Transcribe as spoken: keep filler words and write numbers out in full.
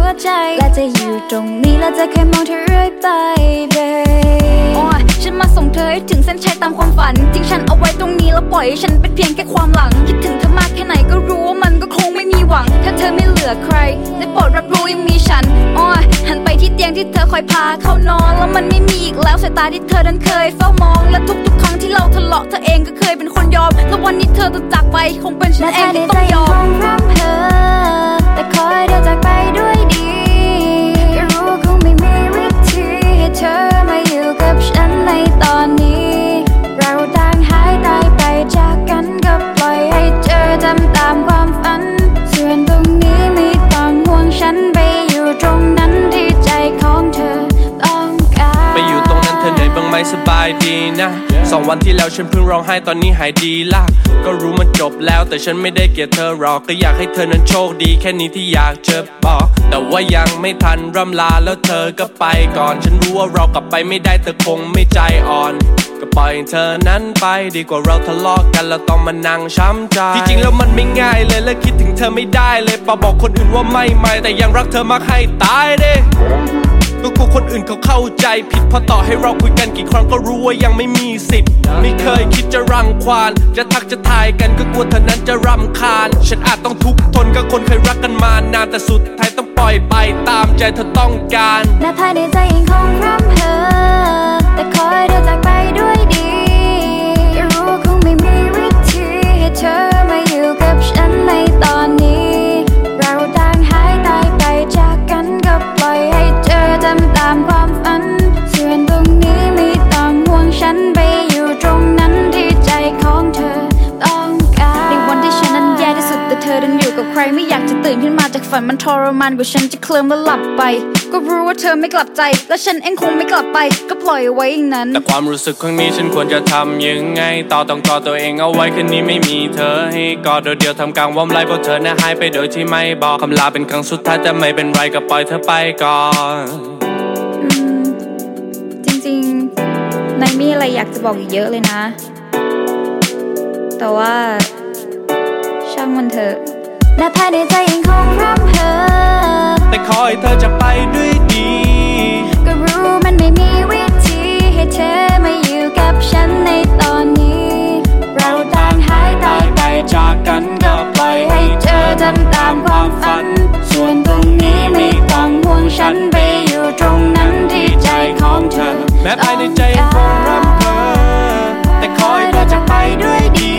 วใจและจะอยู่ตรงนี้และจะเคยมองเธอเรื่อยไป babe โอ้ยฉันมาส่งเธอให้ถึงเส้นชัยตามความฝันทิ้งฉันเอาไว้ตรงนี้แล้วปล่อยให้ฉันเป็นเพียงแค่ความหลังคิดถึงเธอมากแค่ไหนก็รู้ว่ามันก็คงไม่มีหวังถ้าเธอไม่เหลือใครได้โปรดรับรู้ยังมีฉันโอ้ยหันไปที่เตียงที่เธอคอยพาเข้านอนแล้วมันไม่มีอีกแล้วสายตาที่เธอนั้นเคยเฝ้ามองและทุกๆครั้งที่เราทะเลาะเธอเองก็เคยเป็นคนยอมแล้ววันนี้เธอต้องจากไปคงเป็นฉันเองที่ต้องยอมร่ำเพ้อแต่ขอให้เธอจากไปด้วยดีก็รู้คงไม่มีวิธีให้เธอมาอยู่กับฉันในตอนนี้เราต่างหายตายไปจากกันก็ปล่อยให้เธอทำตามความฝันส่วนตรงนี้ไม่ต้องห่วงฉันไปอยู่ตรงนั้นที่ใจของเธอต้องการไปอยู่ตรงนั้นเธอเหนื่อยบ้างไหมสบายดีนะสองวันที่แล้วฉันเพิ่งร้องไห้ตอนนี้หายดีละก็รู้มันจบแล้วแต่ฉันไม่ได้เกลียดเธอหรอกก็อยากให้เธอนั้นโชคดีแค่นี้ที่อยากจะบอกแต่ว่ายังไม่ทันร่ำลาแล้วเธอก็ไปก่อนฉันรู้ว่าเรากลับไปไม่ได้เธอคงไม่ใจอ่อนก็ปล่อยเธอนั้นไปดีกว่าเราทะเลาะกันแล้วต้องมานั่งช้ำใจที่จริงแล้วมันไม่ง่ายเลยและคิดถึงเธอไม่ได้เลยปะบอกคนอื่นว่าไม่ไม่แต่ยังรักเธอมากให้ตายเด้ก็กลัวคนอื่นเขาเข้าใจผิดเพราะต่อให้เราคุยกันกี่ครั้งก็รู้ว่ายังไม่มีสิทธิ์ไม่เคยคิดจะรังควานจะทักจะทายกันก็กลัวเธอนั้นจะรำคาญฉันอาจต้องทุกข์ทนกับคนเคยรักกันมานานแต่สุดท้ายต้องปล่อยไปตามใจเธอต้องการและภายในใจยังคงร่ำเพ้อแต่ขอให้เธอจากไปด้วยดีก็รู้คงไม่มีวิธีให้เธอมาอยู่กับฉันในตอนนี้เราต่างหายตายไปจากกันก็ปล่อยให้เธอทำตามความฝันส่วนตรงนี้ไม่ต้องห่วงฉันไปอยู่ตรงนั้นที่ใจของเธอต้องการในวันที่ฉันนั้นแย่ที่สุดแต่เธอดันอยู่กับใครไม่อยากจะตื่นขึ้นมาจากฝันมันทรมานกว่าฉันจะเคลิ้มแล้วหลับไปก็รู้ว่าเธอไม่กลับใจและฉันเองคงไม่กลับไปก็ปล่อยเอาไว้อย่างนั้นแต่ความรู้สึกครั้งนี้ฉันควรจะทำยังไงต่อต้องกอดตัวเองเอาไว้คืนนี้ไม่มีเธอให้กอดโดดเดียวทำกลางวอมไลเพราะเธอน่ะหายไปโดยที่ไม่บอกคำลาเป็นครั้งสุดท้ายแต่ไม่เป็นไรก็ปล่อยเธอไปก่อนจริงๆนายมีอะไรอยากจะบอกอีกเยอะเลยนะแต่ว่าช่างมันเถอะและภายในใจยังคงร่ำเพ้อแต่ขอให้เธอจะไปด้วยดีก็รู้มันไม่มีวิธีให้เธอมาอยู่กับฉันในตอนนี้เราต่างหายตายไปจากกันก็ปล่อยให้เธอทำตามความฝันส่วนตรงนี้ไม่ต้องห่วงฉันไปอยู่ตรงนั้นที่ใจของเธอแม้ภายในใจยังคงร่ำเพ้อแต่ขอให้เธอจะไปด้วยดี